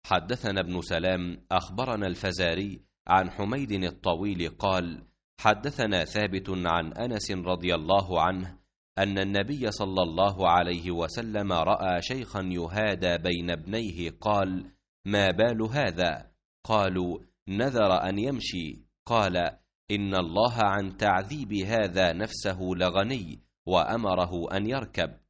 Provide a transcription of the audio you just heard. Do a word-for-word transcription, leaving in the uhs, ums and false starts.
حدثنا ابن سلام أخبرنا الفزاري عن حميد الطويل قال حدثنا ثابت عن أنس رضي الله عنه أن النبي صلى الله عليه وسلم رأى شيخا يهادى بين ابنيه قال ما بال هذا؟ قالوا نذر أن يمشي. قال إن الله عن تعذيب هذا نفسه لغني وأمره أن يركب.